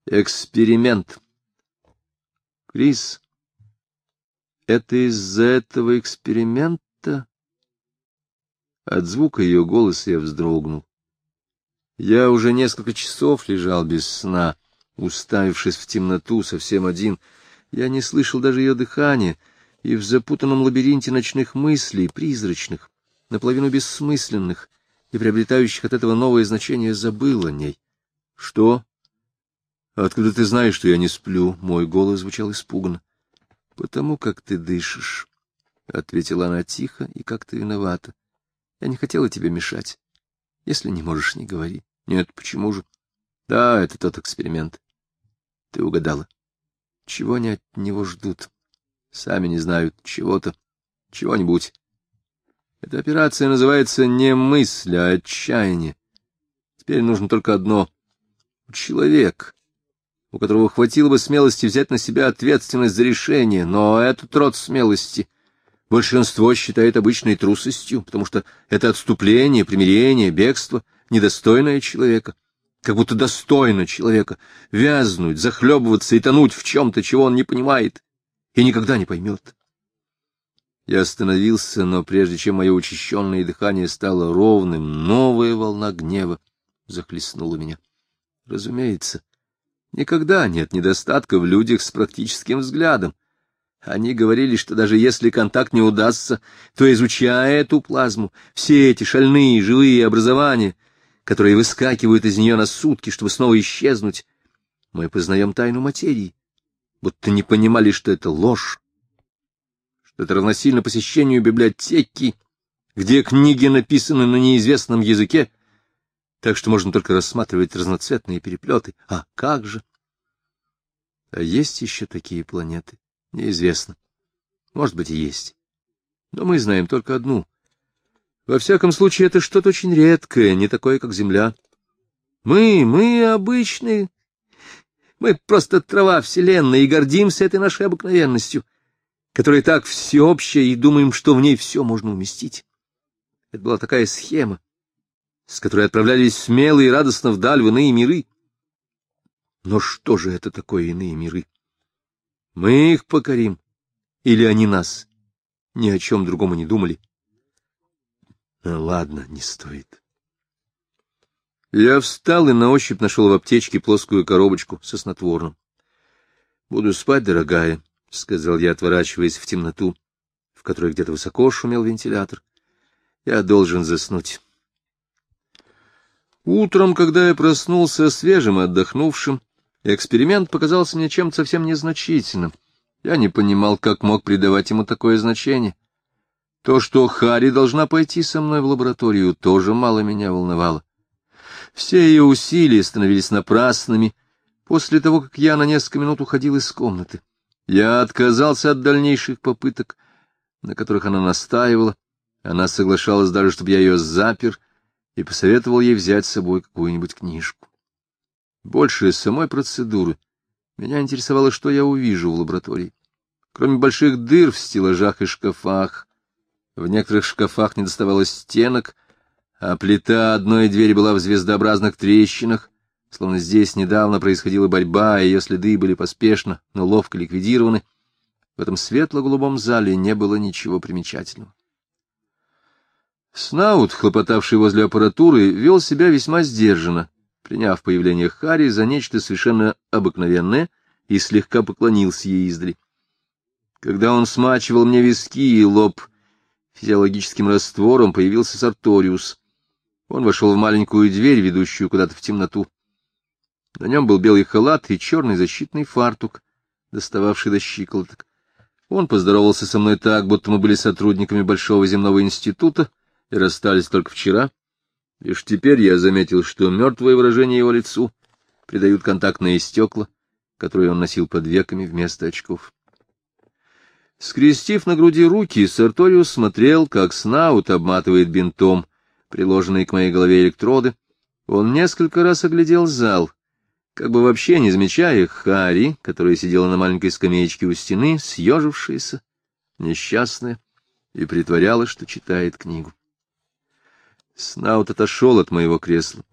Эксперимент. Крис, это из-за этого эксперимента? От звука ее голоса я вздрогнул. Я уже несколько часов лежал без сна, уставившись в темноту, совсем один. Я не слышал даже ее дыхания, и в запутанном лабиринте ночных мыслей, призрачных, наполовину бессмысленных и приобретающих от этого новое значение, забыл о ней. — Что? — Откуда ты знаешь, что я не сплю? — мой голос звучал испуганно. — Потому как ты дышишь, — ответила она тихо и как-то виновата. — Я не хотела тебе мешать. Если не можешь, не говори. — Нет, почему же? — Да, это тот эксперимент. Ты угадала. Чего они от него ждут? Сами не знают. Чего-то. Чего-нибудь. Эта операция называется не мысль, а отчаяние. Теперь нужно только одно. Человек, у которого хватило бы смелости взять на себя ответственность за решение, но этот род смелости большинство считает обычной трусостью, потому что это отступление, примирение, бегство, недостойное человека. Как будто достойно человека вязнуть, захлебываться и тонуть в чем-то, чего он не понимает и никогда не поймет. Я остановился, но прежде чем мое учащенное дыхание стало ровным, новая волна гнева захлестнула меня. Разумеется, никогда нет недостатка в людях с практическим взглядом. Они говорили, что даже если контакт не удастся, то, изучая эту плазму, все эти шальные живые образования, которые выскакивают из нее на сутки, чтобы снова исчезнуть, мы познаем тайну материи, будто не понимали, что это ложь, что это равносильно посещению библиотеки, где книги написаны на неизвестном языке, так что можно только рассматривать разноцветные переплеты. А как же? А есть еще такие планеты? Неизвестно. Может быть, и есть. Но мы знаем только одну. Во всяком случае, это что-то очень редкое, не такое, как Земля. Мы обычные. Мы просто трава Вселенной и гордимся этой нашей обыкновенностью, которая так всеобщая, и думаем, что в ней все можно уместить. Это была такая схема, с которой отправлялись смелые и радостно вдаль в иные миры. Но что же это такое иные миры? Мы их покорим, или они нас? Ни о чем другом и не думали. Ладно, не стоит. Я встал и на ощупь нашел в аптечке плоскую коробочку со снотворным. — Буду спать, дорогая, — сказал я, отворачиваясь в темноту, в которой где-то высоко шумел вентилятор. — Я должен заснуть. Утром, когда я проснулся свежим и отдохнувшим, эксперимент показался мне чем-то совсем незначительным. Я не понимал, как мог придавать ему такое значение. То, что Харри должна пойти со мной в лабораторию, тоже мало меня волновало. Все ее усилия становились напрасными после того, как я на несколько минут уходил из комнаты. Я отказался от дальнейших попыток, на которых она настаивала. Она соглашалась даже, чтобы я ее запер, и посоветовал ей взять с собой какую-нибудь книжку. Больше самой процедуры меня интересовало, что я увижу в лаборатории. Кроме больших дыр в стеллажах и шкафах, в некоторых шкафах недоставало стенок, а плита одной двери была в звездообразных трещинах, словно здесь недавно происходила борьба, и ее следы были поспешно, но ловко ликвидированы. В этом светло-голубом зале не было ничего примечательного. Снаут, хлопотавший возле аппаратуры, вел себя весьма сдержанно, приняв появление Харри за нечто совершенно обыкновенное, и слегка поклонился ей издали. Когда он смачивал мне виски и лоб физиологическим раствором, появился Сарториус. Он вошел в маленькую дверь, ведущую куда-то в темноту. На нем был белый халат и черный защитный фартук, достававший до щиколоток. Он поздоровался со мной так, будто мы были сотрудниками Большого земного института и расстались только вчера. Лишь теперь я заметил, что мертвое выражение его лицу придают контактные стекла, которые он носил под веками вместо очков. Скрестив на груди руки, Сарториус смотрел, как Снаут обматывает бинтом приложенные к моей голове электроды. Он несколько раз оглядел зал, как бы вообще не замечая Харри, которая сидела на маленькой скамеечке у стены, съежившаяся, несчастная, и притворялась, что читает книгу. Снаут отошел от моего кресла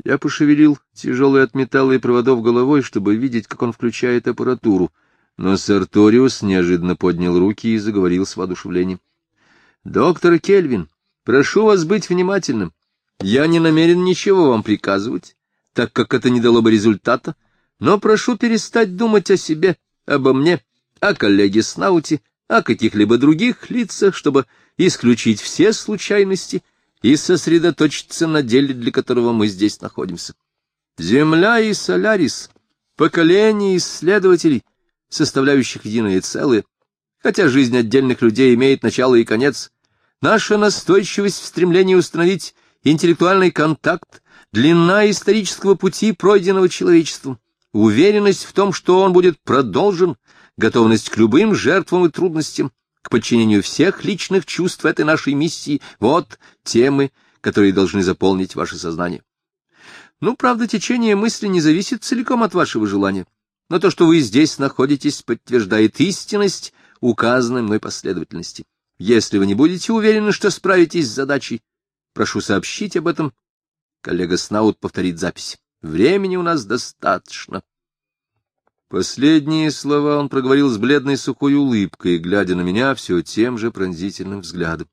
Я пошевелил тяжелой от металла и проводов головой, чтобы видеть, как он включает аппаратуру, но Сарториус неожиданно поднял руки и заговорил с воодушевлением. — Доктор Кельвин, прошу вас быть внимательным. Я не намерен ничего вам приказывать, так как это не дало бы результата, но прошу перестать думать о себе, обо мне, о коллеге Снауте, о каких-либо других лицах, чтобы исключить все случайности и сосредоточиться на деле, для которого мы здесь находимся. Земля и Солярис — поколение исследователей, составляющих единое целое, хотя жизнь отдельных людей имеет начало и конец. Наша настойчивость в стремлении установить интеллектуальный контакт, длина исторического пути, пройденного человечеством, уверенность в том, что он будет продолжен, готовность к любым жертвам и трудностям, к подчинению всех личных чувств этой нашей миссии — вот темы, которые должны заполнить ваше сознание. Ну, правда, течение мысли не зависит целиком от вашего желания, но то, что вы здесь находитесь, подтверждает истинность указанной мной последовательности. Если вы не будете уверены, что справитесь с задачей, прошу сообщить об этом. Коллега Снаут повторит запись. Времени у нас достаточно. Последние слова он проговорил с бледной сухой улыбкой, глядя на меня все тем же пронзительным взглядом.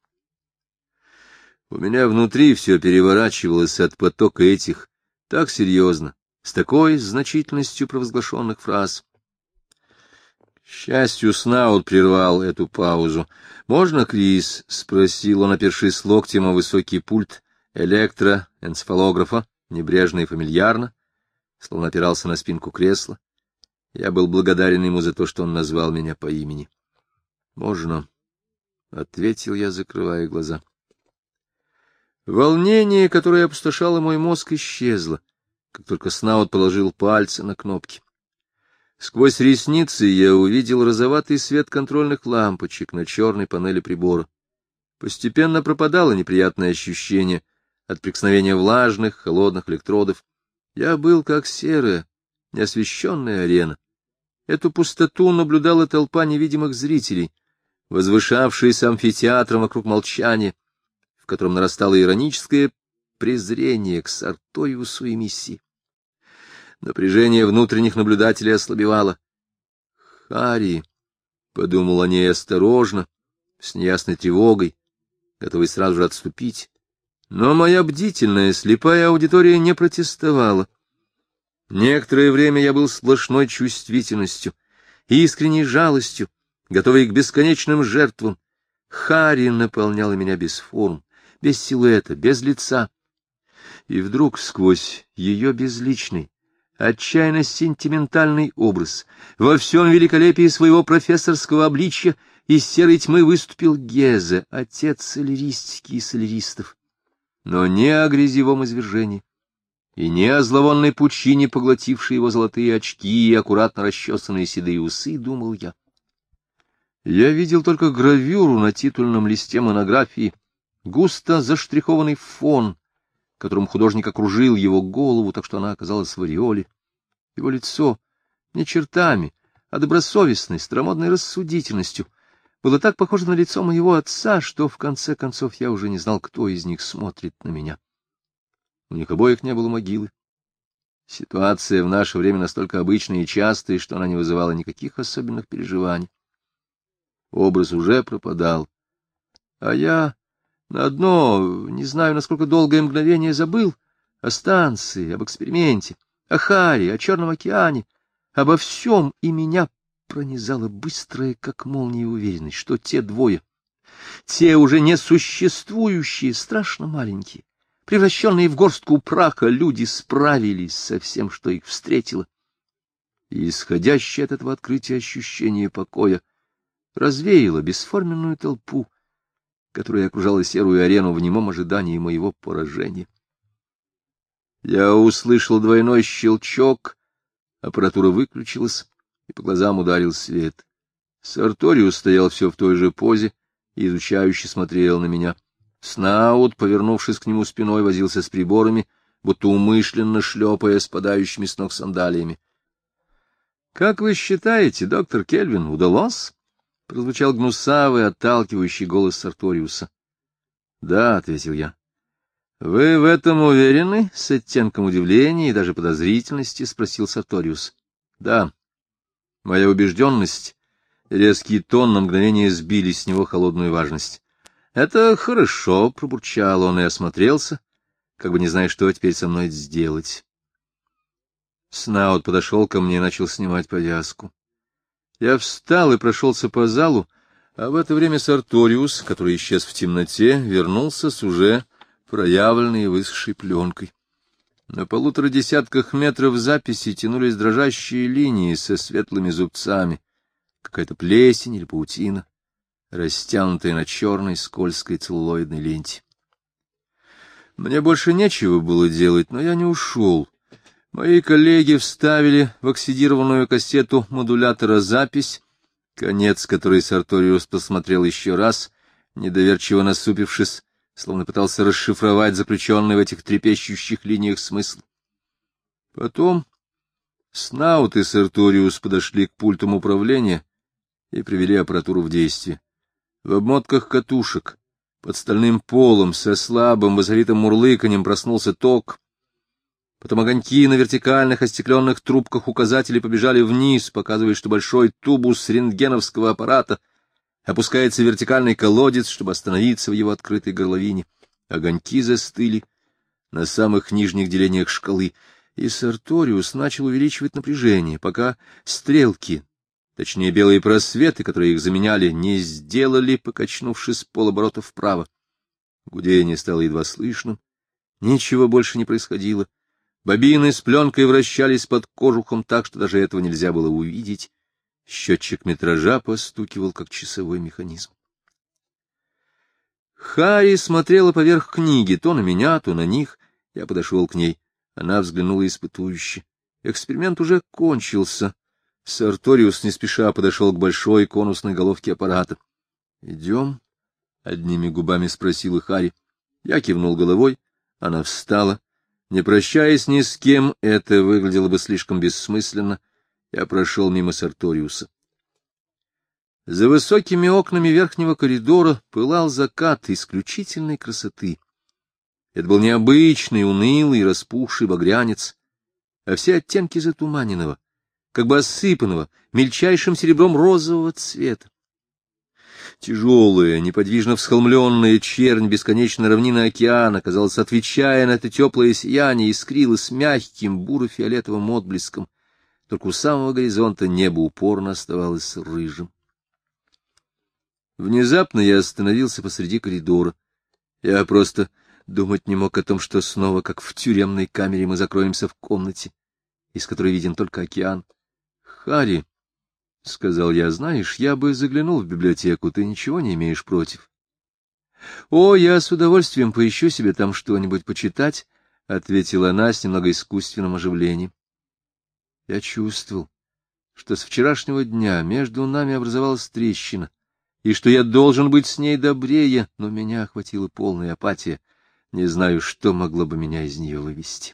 У меня внутри все переворачивалось от потока этих, так серьезно, с такой значительностью провозглашенных фраз. К счастью, Снаут прервал эту паузу. — Можно, Крис? — спросил он, опершись локтем о высокий пульт электроэнцефалографа, небрежно и фамильярно, словно опирался на спинку кресла. Я был благодарен ему за то, что он назвал меня по имени. — Можно, — ответил я, закрывая глаза. Волнение, которое опустошало мой мозг, исчезло, как только Снаут положил пальцы на кнопки. Сквозь ресницы я увидел розоватый свет контрольных лампочек на черной панели прибора. Постепенно пропадало неприятное ощущение от прикосновения влажных, холодных электродов. Я был как серая, неосвещенная арена. Эту пустоту наблюдала толпа невидимых зрителей, возвышавшаяся амфитеатром вокруг молчания, в котором нарастало ироническое презрение к Сарториусу и миссии. Напряжение внутренних наблюдателей ослабевало. «Харри», — подумал о ней осторожно, с неясной тревогой, готовый сразу же отступить. Но моя бдительная, слепая аудитория не протестовала. Некоторое время я был сплошной чувствительностью, искренней жалостью, готовый к бесконечным жертвам. Харри наполняла меня без форм, без силуэта, без лица. И вдруг сквозь ее безличный, отчаянно сентиментальный образ, во всем великолепии своего профессорского обличья из серой тьмы выступил Гезе, отец соляристики и соляристов. Но не о грязевом извержении, и не о зловонной пучине, поглотившей его золотые очки и аккуратно расчесанные седые усы, думал я. Я видел только гравюру на титульном листе монографии, густо заштрихованный фон, которым художник окружил его голову, так что она оказалась в ореоле. Его лицо не чертами, а добросовестной, старомодной рассудительностью было так похоже на лицо моего отца, что в конце концов я уже не знал, кто из них смотрит на меня. У них обоих не было могилы. Ситуация в наше время настолько обычная и частая, что она не вызывала никаких особенных переживаний. Образ уже пропадал, а я на одно, не знаю, насколько долгое мгновение забыл о станции, об эксперименте, о Харри, о Черном океане, обо всем, и меня пронизала быстрая, как молния, уверенность, что те двое, те уже несуществующие, страшно маленькие, превращенные в горстку праха, люди справились со всем, что их встретило. И исходящее от этого открытия ощущение покоя развеяло бесформенную толпу, которая окружала серую арену в немом ожидании моего поражения. Я услышал двойной щелчок, аппаратура выключилась, и по глазам ударил свет. Сарториус стоял все в той же позе и изучающе смотрел на меня. Снаут, повернувшись к нему спиной, возился с приборами, будто умышленно шлепая спадающими с ног сандалиями. — Как вы считаете, доктор Кельвин, удалось? — прозвучал гнусавый, отталкивающий голос Сарториуса. — Да, — ответил я. — Вы в этом уверены? — с оттенком удивления и даже подозрительности спросил Сарториус. — Да. Моя убежденность и резкий тон на мгновение сбили с него холодную важность. — Это хорошо, — пробурчал он и осмотрелся, как бы не зная, что теперь со мной сделать. Снаут подошел ко мне и начал снимать повязку. Я встал и прошелся по залу, а в это время Сарториус, который исчез в темноте, вернулся с уже проявленной и высохшей пленкой. На 1,5 десятках метров записи тянулись дрожащие линии со светлыми зубцами, какая-то плесень или паутина, растянутая на черной скользкой целлулоидной ленте. Мне больше нечего было делать, но я не ушел. Мои коллеги вставили в оксидированную кассету модулятора запись, конец которой Сарториус посмотрел еще раз, недоверчиво насупившись, словно пытался расшифровать заключенный в этих трепещущих линиях смысл. Потом Снаут и Сарториус подошли к пультам управления и привели аппаратуру в действие. В обмотках катушек, под стальным полом, со слабым басовитым мурлыканьем проснулся ток. Потом огоньки на вертикальных остекленных трубках указателей побежали вниз, показывая, что большой тубус рентгеновского аппарата опускается в вертикальный колодец, чтобы остановиться в его открытой горловине. Огоньки застыли на самых нижних делениях шкалы, и Сарториус начал увеличивать напряжение, пока стрелки, точнее белые просветы, которые их заменяли, не сделали, покачнувшись полоборота вправо. Гудение стало едва слышным, ничего больше не происходило. Бобины с пленкой вращались под кожухом так, что даже этого нельзя было увидеть. Счетчик метража постукивал, как часовой механизм. Харри смотрела поверх книги, то на меня, то на них. Я подошел к ней. Она взглянула испытующе. Эксперимент уже кончился. Сарториус не спеша подошел к большой конусной головке аппарата. — Идем? — одними губами спросила Харри. Я кивнул головой. Она встала. Не прощаясь ни с кем, это выглядело бы слишком бессмысленно. Я прошел мимо Сарториуса. За высокими окнами верхнего коридора пылал закат исключительной красоты. Это был необычный, унылый, распухший багрянец, а все оттенки затуманенного, как бы осыпанного мельчайшим серебром розового цвета. Тяжелая, неподвижно всхолмленная чернь бесконечной равнины океана, казалось, отвечая на это теплое сияние, искрилась мягким буро-фиолетовым отблеском. Только у самого горизонта небо упорно оставалось рыжим. Внезапно я остановился посреди коридора. Я просто думать не мог о том, что снова, как в тюремной камере, мы закроемся в комнате, из которой виден только океан. — Харри, — сказал я, — знаешь, я бы заглянул в библиотеку, ты ничего не имеешь против? — О, я с удовольствием поищу себе там что-нибудь почитать, — ответила она с немного искусственным оживлением. Я чувствовал, что с вчерашнего дня между нами образовалась трещина, и что я должен быть с ней добрее, но меня охватила полная апатия. Не знаю, что могло бы меня из нее вывести.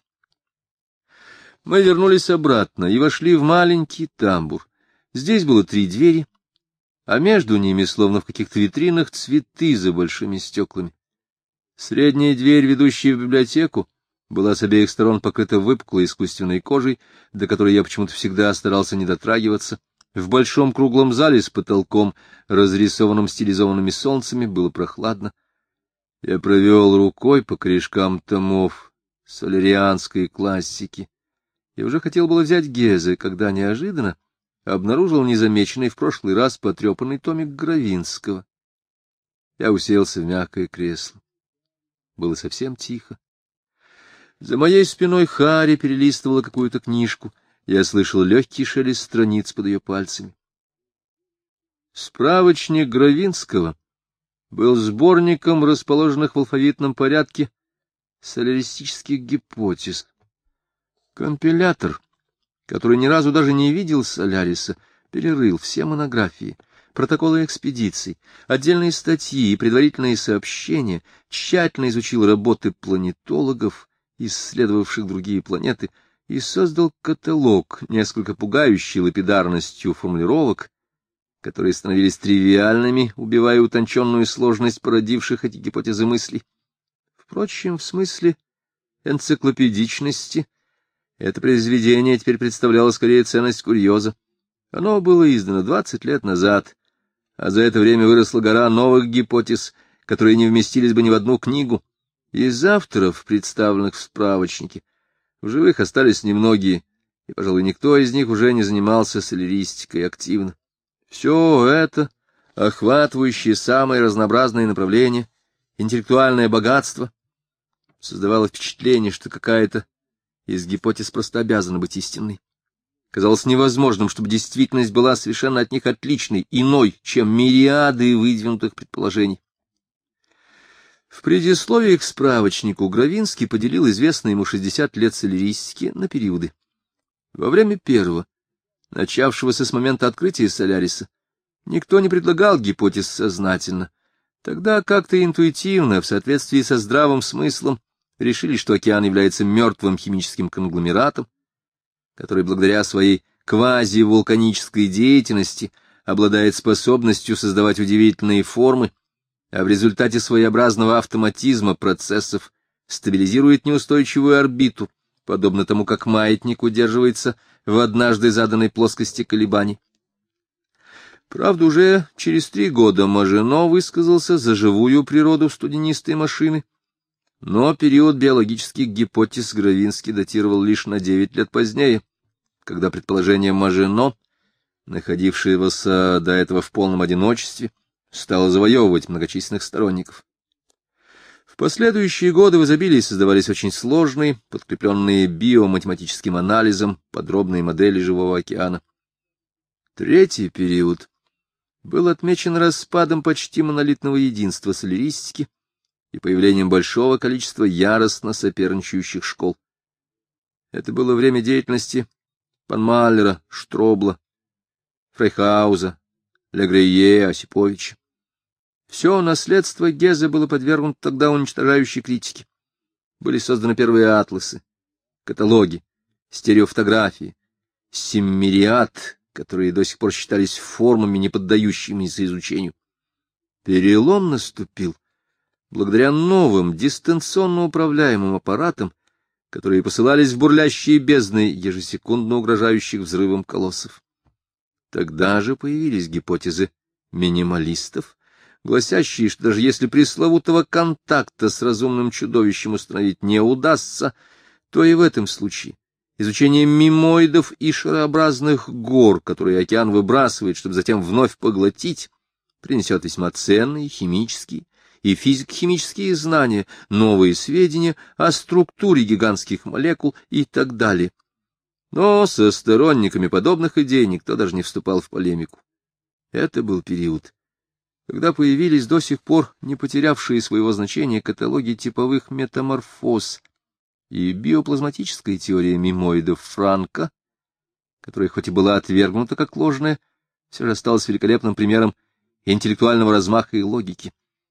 Мы вернулись обратно и вошли в маленький тамбур. Здесь было 3 двери, а между ними, словно в каких-то витринах, цветы за большими стеклами. Средняя дверь, ведущая в библиотеку, была с обеих сторон покрыта выпуклой искусственной кожей, до которой я почему-то всегда старался не дотрагиваться. В большом круглом зале с потолком, разрисованным стилизованными солнцами, было прохладно. Я провел рукой по корешкам томов солярианской классики и уже хотел было взять Гезе, когда неожиданно обнаружил незамеченный в прошлый раз потрепанный томик Гравинского. Я уселся в мягкое кресло. Было совсем тихо. За моей спиной Харри перелистывала какую-то книжку. Я слышал легкий шелест страниц под ее пальцами. Справочник Гравинского был сборником расположенных в алфавитном порядке соляристических гипотез. Компилятор, который ни разу даже не видел Соляриса, перерыл все монографии, протоколы экспедиций, отдельные статьи и предварительные сообщения, тщательно изучил работы планетологов, исследовавших другие планеты, и создал каталог, несколько пугающий лапидарностью формулировок, которые становились тривиальными, убивая утонченную сложность породивших эти гипотезы мыслей. Впрочем, в смысле энциклопедичности это произведение теперь представляло скорее ценность курьеза. Оно было издано 20 лет назад, а за это время выросла гора новых гипотез, которые не вместились бы ни в одну книгу. Из авторов, представленных в справочнике, в живых остались немногие, и, пожалуй, никто из них уже не занимался соляристикой активно. Все это, охватывающее самые разнообразные направления, интеллектуальное богатство, создавало впечатление, что какая-то из гипотез просто обязана быть истинной. Казалось невозможным, чтобы действительность была совершенно от них отличной, иной, чем мириады выдвинутых предположений. В предисловии к справочнику Гравинский поделил известные ему 60 лет соляристики на периоды. Во время первого, начавшегося с момента открытия Соляриса, никто не предлагал гипотез сознательно. Тогда как-то интуитивно, в соответствии со здравым смыслом, решили, что океан является мертвым химическим конгломератом, который благодаря своей квазивулканической деятельности обладает способностью создавать удивительные формы, а в результате своеобразного автоматизма процессов стабилизирует неустойчивую орбиту, подобно тому, как маятник удерживается в однажды заданной плоскости колебаний. Правда, уже через 3 года Мажино высказался за живую природу студенистой машины, но период биологических гипотез Гравинский датировал лишь на 9 лет позднее, когда предположение Мажино, находившегося до этого в полном одиночестве, стало завоевывать многочисленных сторонников. В последующие годы в изобилии создавались очень сложные, подкрепленные биоматематическим анализом, подробные модели живого океана. Третий период был отмечен распадом почти монолитного единства соляристики и появлением большого количества яростно соперничающих школ. Это было время деятельности Панмаллера, Штробла, Фрейхауза, Легрейе, Осиповича. Все наследство Гезе было подвергнуто тогда уничтожающей критике. Были созданы первые атласы, каталоги, стереофотографии, семмириад, которые до сих пор считались формами, не поддающимися изучению. Перелом наступил благодаря новым дистанционно управляемым аппаратам, которые посылались в бурлящие бездны ежесекундно угрожающих взрывом колоссов. Тогда же появились гипотезы минималистов, гласящие, что даже если пресловутого контакта с разумным чудовищем установить не удастся, то и в этом случае изучение мимоидов и шарообразных гор, которые океан выбрасывает, чтобы затем вновь поглотить, принесет весьма ценные химические и физико-химические знания, новые сведения о структуре гигантских молекул и так далее. Но со сторонниками подобных идей никто даже не вступал в полемику. Это был период, когда появились до сих пор не потерявшие своего значения каталоги типовых метаморфоз и биоплазматическая теория мимоидов Франка, которая хоть и была отвергнута как ложная, все же осталась великолепным примером интеллектуального размаха и логики.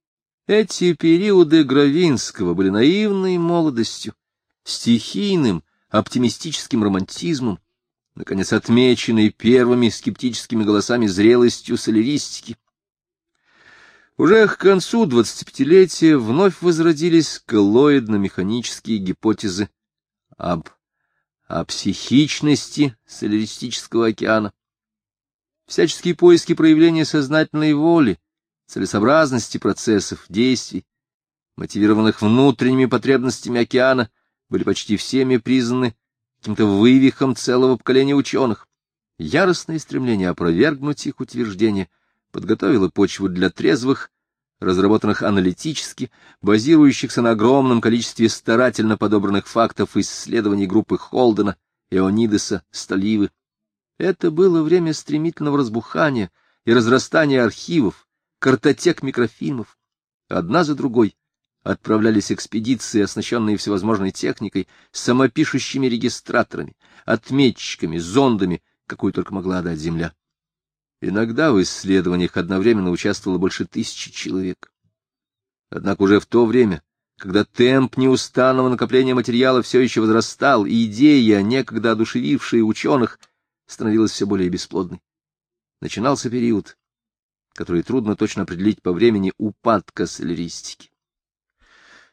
Эти периоды Гравинского были наивной молодостью, стихийным, оптимистическим романтизмом, наконец отмеченный первыми скептическими голосами зрелостью соляристики. Уже к концу 25-летия вновь возродились коллоидно-механические гипотезы об психичности соляристического океана. Всяческие поиски проявления сознательной воли, целесообразности процессов, действий, мотивированных внутренними потребностями океана, были почти всеми признаны каким-то вывихом целого поколения ученых. Яростное стремление опровергнуть их утверждения подготовило почву для трезвых, разработанных аналитически, базирующихся на огромном количестве старательно подобранных фактов исследований группы Холдена, Эонидеса, Столивы. Это было время стремительного разбухания и разрастания архивов, картотек микрофильмов. Одна за другой отправлялись экспедиции, оснащенные всевозможной техникой, самопишущими регистраторами, отметчиками, зондами, какую только могла дать Земля. Иногда в исследованиях одновременно участвовало больше 1000 человек. Однако уже в то время, когда темп неустанного накопления материала все еще возрастал, идея, некогда одушевившая ученых, становилась все более бесплодной. Начинался период, который трудно точно определить по времени упадка соляристики.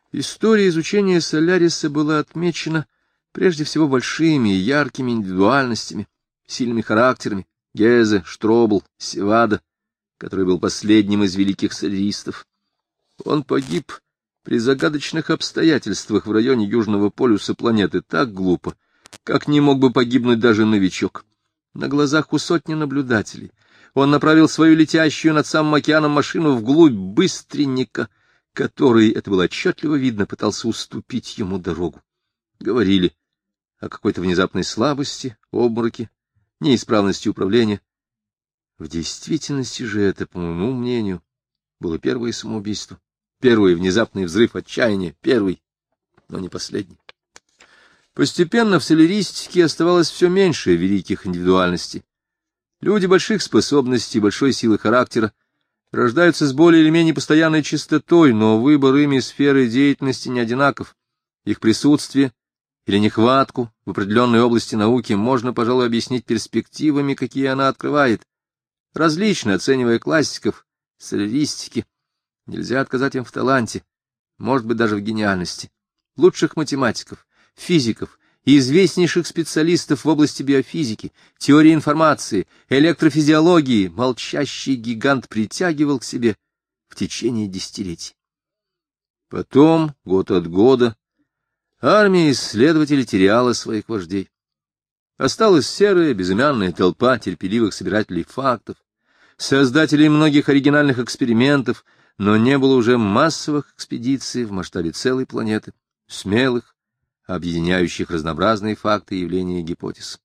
История изучения Соляриса была отмечена прежде всего большими и яркими индивидуальностями, сильными характерами: Гезе, Штробл, Севада, который был последним из великих соляристов. Он погиб при загадочных обстоятельствах в районе Южного полюса планеты так глупо, как не мог бы погибнуть даже новичок. На глазах у сотни наблюдателей он направил свою летящую над самым океаном машину вглубь быстренника, который, это было отчетливо видно, пытался уступить ему дорогу. Говорили о какой-то внезапной слабости, обмороке, неисправности управления. В действительности же это, по моему мнению, было первое самоубийство, первый внезапный взрыв отчаяния, первый, но не последний. Постепенно в соляристике оставалось все меньше великих индивидуальностей. Люди больших способностей, большой силы характера рождаются с более или менее постоянной частотой, но выбор ими сферы деятельности не одинаков. Их присутствие или нехватку в определенной области науки можно, пожалуй, объяснить перспективами, какие она открывает. Различно оценивая классиков соляристики, нельзя отказать им в таланте, может быть, даже в гениальности. Лучших математиков, физиков и известнейших специалистов в области биофизики, теории информации, электрофизиологии молчащий гигант притягивал к себе в течение десятилетий. Потом, год от года, армия исследователей теряла своих вождей. Осталась серая, безымянная толпа терпеливых собирателей фактов, создателей многих оригинальных экспериментов, но не было уже массовых экспедиций в масштабе целой планеты, смелых, объединяющих разнообразные факты, явления и гипотез.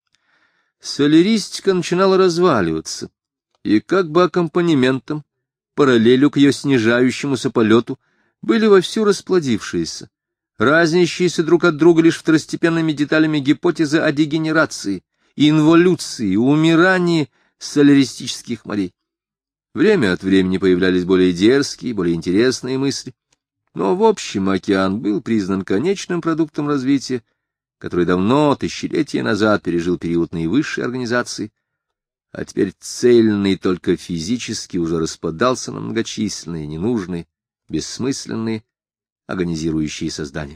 Соляристика начинала разваливаться, и как бы аккомпанементом, параллелью к ее снижающемуся полету, были вовсю расплодившиеся, разнящиеся друг от друга лишь второстепенными деталями гипотезы о дегенерации, инволюции, умирании соляристических морей. Время от времени появлялись более дерзкие, более интересные мысли, но в общем океан был признан конечным продуктом развития, который давно, тысячелетия назад, пережил период наивысшей организации, а теперь цельный только физически уже распадался на многочисленные, ненужные, бессмысленные, агонизирующие создания.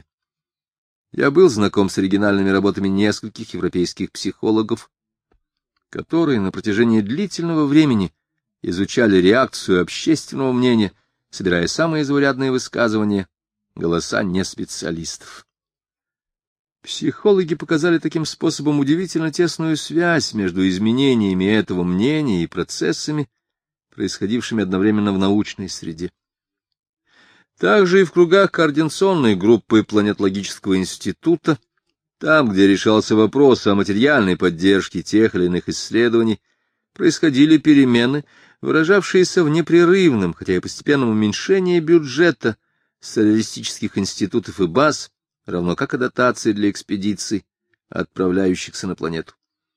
Я был знаком с оригинальными работами нескольких европейских психологов, которые на протяжении длительного времени изучали реакцию общественного мнения, собирая самые заурядные высказывания, голоса неспециалистов. Психологи показали таким способом удивительно тесную связь между изменениями этого мнения и процессами, происходившими одновременно в научной среде. Также и в кругах координационной группы Планетологического института, там, где решался вопрос о материальной поддержке тех или иных исследований, происходили перемены, выражавшиеся в непрерывном, хотя и постепенном уменьшении бюджета соляристических институтов и баз, равно как и дотации для экспедиций, отправляющихся на планету.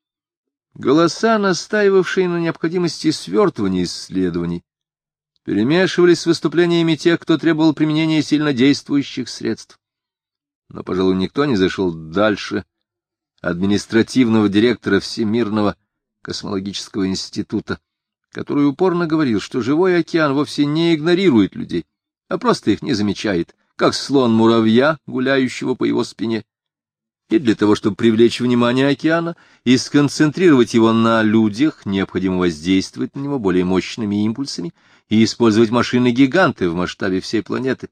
Голоса, настаивавшие на необходимости свертывания исследований, перемешивались с выступлениями тех, кто требовал применения сильнодействующих средств. Но, пожалуй, никто не зашел дальше административного директора Всемирного космологического института, который упорно говорил, что живой океан вовсе не игнорирует людей, а просто их не замечает, как слон муравья, гуляющего по его спине. И для того, чтобы привлечь внимание океана и сконцентрировать его на людях, необходимо воздействовать на него более мощными импульсами и использовать машины-гиганты в масштабе всей планеты.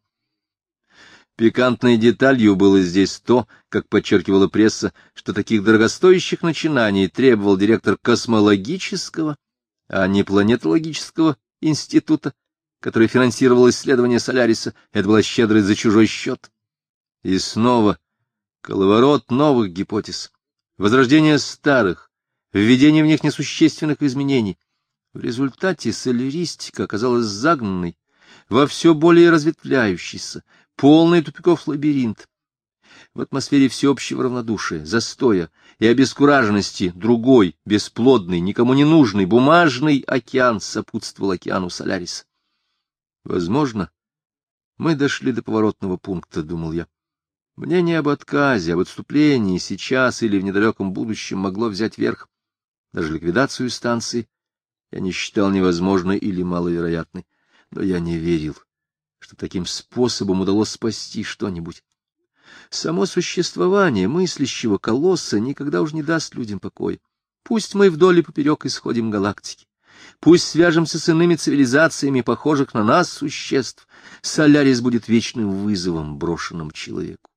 Пикантной деталью было здесь то, как подчеркивала пресса, что таких дорогостоящих начинаний требовал директор космологического, а не планетологического института, который финансировал исследования Соляриса. Это была щедрость за чужой счет. И снова коловорот новых гипотез, возрождение старых, введение в них несущественных изменений. В результате соляристика оказалась загнанной во все более разветвляющийся, полный тупиков лабиринт. В атмосфере всеобщего равнодушия, застоя и обескураженности другой, бесплодный, никому не нужный, бумажный океан сопутствовал океану Соляриса. Возможно, мы дошли до поворотного пункта, — думал я. Мнение об отказе, об отступлении сейчас или в недалеком будущем могло взять верх. Даже ликвидацию станции я не считал невозможной или маловероятной, но я не верил, что таким способом удалось спасти что-нибудь. Само существование мыслящего колосса никогда уж не даст людям покоя. Пусть мы вдоль и поперек исходим галактики, пусть свяжемся с иными цивилизациями, похожих на нас существ, Солярис будет вечным вызовом, брошенным человеку.